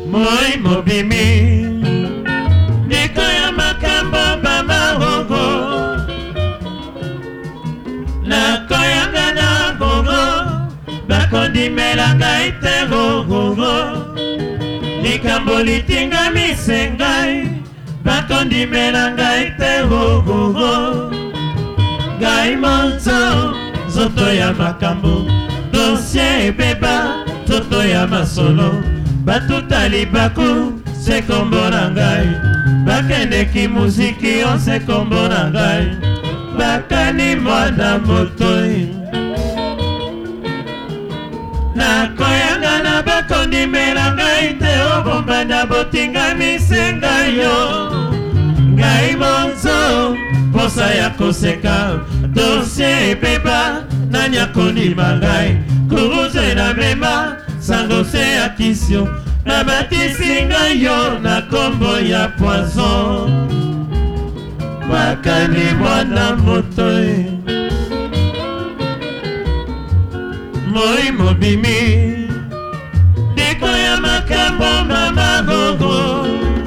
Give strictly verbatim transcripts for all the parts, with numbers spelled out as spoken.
moi mobimi ndeko ya makambo bamarongo nakoyanga na gongo bakondimela ngai te gongo likambo litingami sengai bakondimela ngai te gongo ngai monzo nzoto ya makambo dossier ebeba nzoto ya masolo batuta libaku se kombo na ngai bakendeki muziki o se kombo na ngai bakani mwana motoi nakoyanga na bakondimela ngai te obombanda botingami sengai yo ngai monzo posa ya koseka dossier ebeba nani akondima ngai kuruze na mema sango se ya kisio na batisi ngai yo na kombo ya poison bakani mwana motoi moi mobimi ndeko ya makambo mama gogo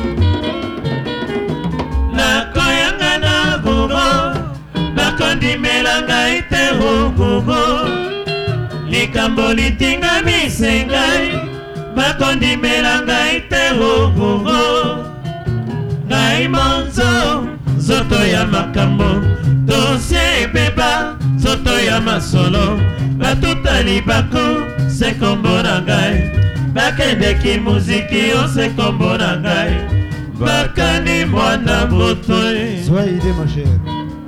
nakoyanga na gogo bakondimela ngai te gogo likambo litingami sengai bakondimela ngai te gogo ngai monzo nzoto ya makambo dossier ebeba nzoto ya masolo batuta libaku se kombo na ngai bakendeki muziki o se kombo na ngai bakani mwana motoi Soyez idée ma chère.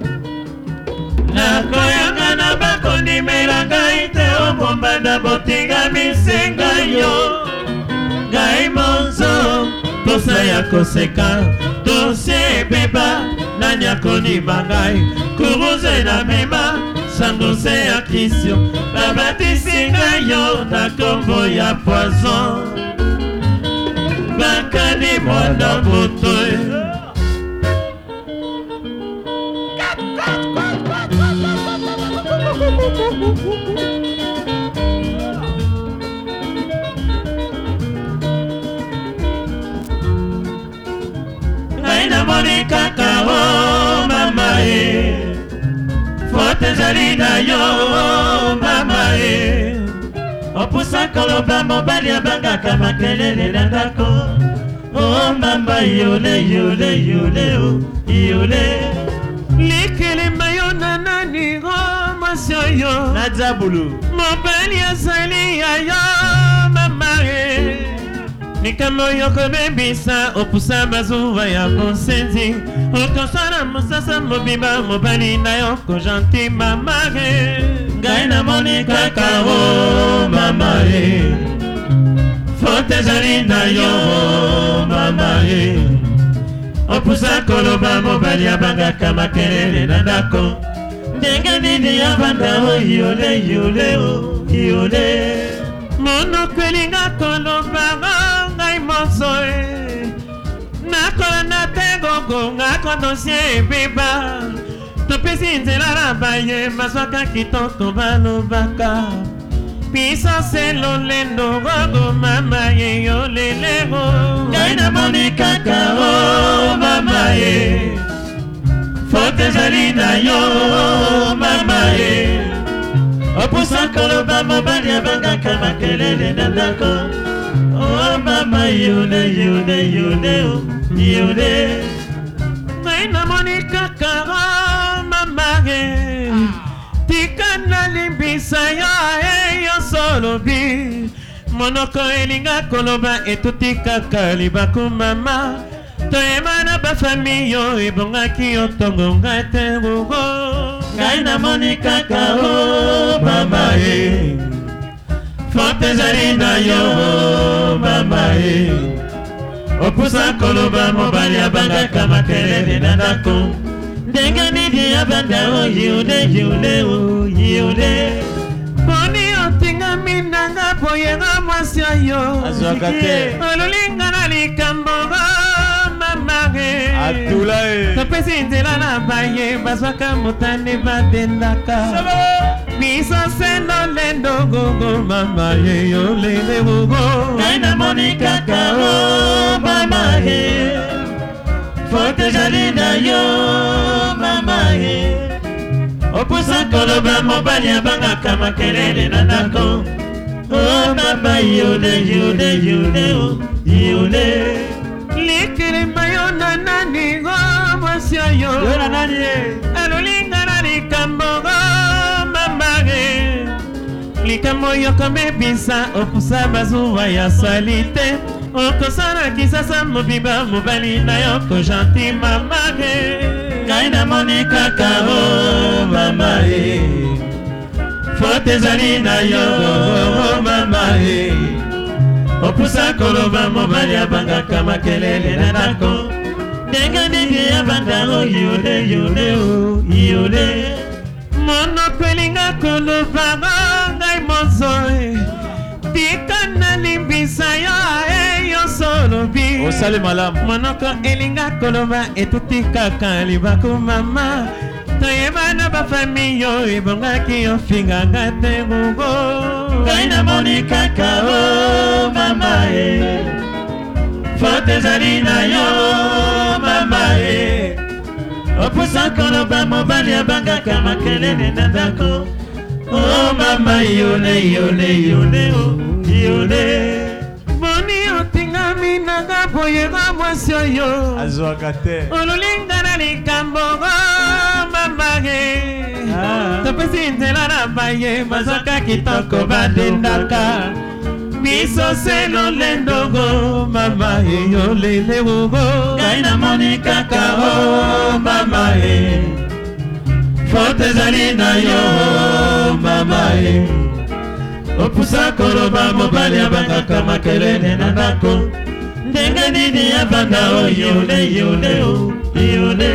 nakoyanga na bakondimela ngai te obombanda botingami sengai yo ngai monzo posa ya koseka dossier ebeba nani akondima ngai kuruze na mema sango se ya kisio babatisi ngai yo na kombo ya poison bakani mwana motoi ngai namoni kaka o mama e fote ezali na yo mama e opusa koloba mobali abangaka makelele na ndako o mama yole yole yole o yole likelema yo na nani o mwasi oyo na zabulu mobali azali ya yo mama e likambo yo kobebisa opusa bazuwa ya bonsenzi okosala mosasa mobimba mobali na yo ko gentil mama e ngai namoni kaka o mama e fote ezali na yo mama e opusa koloba mobali abangaka makelele na ndako ndenge nini yabanda o yole yole o yole monoko elinga koloba ngai monzo e nakola na te gogo ngako dossier ebeba topesi nzela na baye mazwaka kitoko balobaka biso se lolendo gogo mama ye yo lelego ngai namoni kaka o mama ye fote ezali na yo mama ye opusa koloba mobali abangaka makelele na ndako o mama yone yone yone o yone ngai namoni kaka o mama ye tika nalimbisa yo e yo solobi monoko elinga koloba etuti kaka libaku mama toyeba na bafami yo ebongaki yo ntongo ngai te rugo ngai namoni kaka o mama e fote ezali na yo mama e opusa koloba mobali abangaka makelele na ndako ndenge nini abanda o yule yule o yule poni otingami nanga boyenga mwasi oyo azwaka te ololinga na likambo mama e atula e topesi nzela na baye bazwaka motane badendaka biso sendo lendo gogo mama ye yo lele gogo ngai namoni kaka o yo mama e opusa koloba mobali abangaka makelele na ndako. Oh mama yole yole yole oh yole likilimba yo na nani go mwasyo yo yo na nani e alulinga na likambo go mama e likambo yo komebisa opusa bazuwa ya salite okosana kisasa mobimba mobali na yo ko gentil mama e ngai namoni kaka o mama e fote ezali na yo o mama e opusa koloba mobali abangaka makelele na ndako ndenge ndenge abanda o yole yole o yole monoko elinga koloba ngai mozo e tika nalimbisa yo e yo solobi osali malamu monoko elinga koloba etuti kaka libaku mama toyebana bafami yo ebongaki yo finganga te gugo ngai namoni kaka o mama e fote ezali na yo mama e opusa koloba mobali abangaka makelele na ndako. Oh mama yole yole yole oh yole boni otingami nanga boyega mwasi oyo azwaka te olulinga na likambo mama e topesi nzela na baye bazwaka kitoko badendaka biso se lolendogo mama e yolele wogo ngai namoni kaka o mama e fote ezali na yo mama e opusa koloba mobali abangaka makelele na ndako ndenge nini abanda o yole yole o yole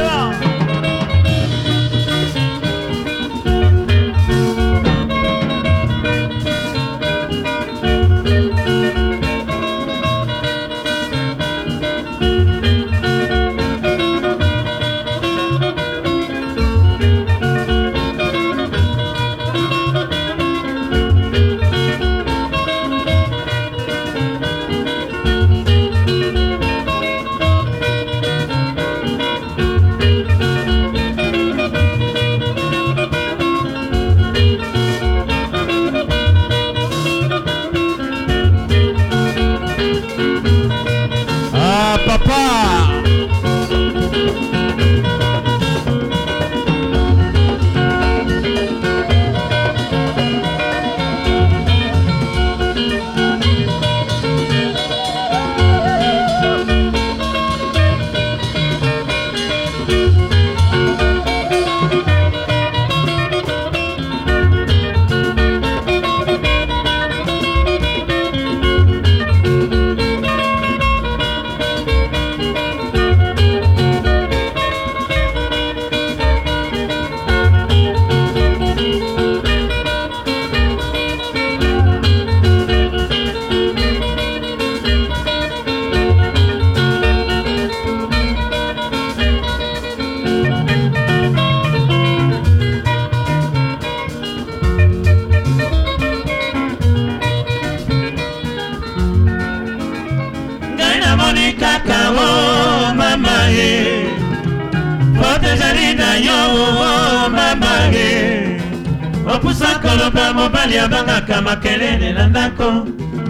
opusa koloba mobali abangaka makelele na ndako.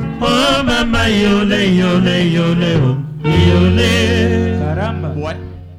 Oh mama yole yole yole oh yole karamba. Ouais.